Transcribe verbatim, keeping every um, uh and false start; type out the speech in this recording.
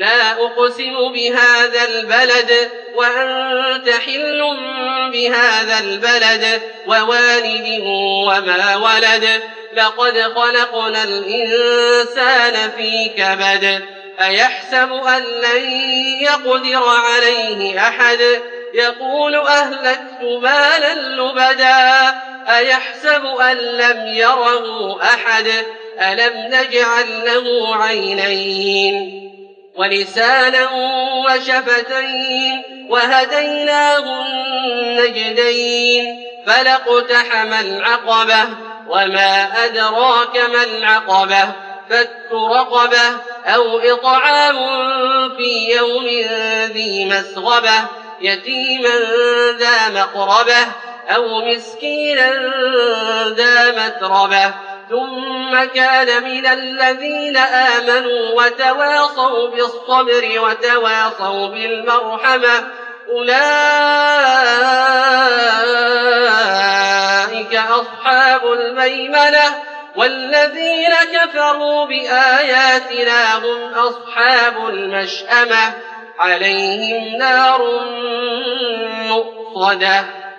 لا أقسم بهذا البلد وأنت حل بهذا البلد ووالد وما ولد لقد خلقنا الإنسان في كبد أيحسب أن لن يقدر عليه أحد يقول أهلكت مالا لبدا أيحسب أن لم يره أحد ألم نجعل له عينين ولسانا وشفتين وهديناه النجدين فلاقتحم العقبة وما أدراك ما العقبة فك رقبة أو إطعام في يوم ذي مسغبة يتيما ذا مقربة أو مسكينا ذا متربة ثم كان من الذين آمنوا وتواصوا بالصبر وتواصوا بالمرحمة أولئك أصحاب الميمنة والذين كفروا بآياتنا هم أصحاب المشأمة عليهم نار مؤصدة.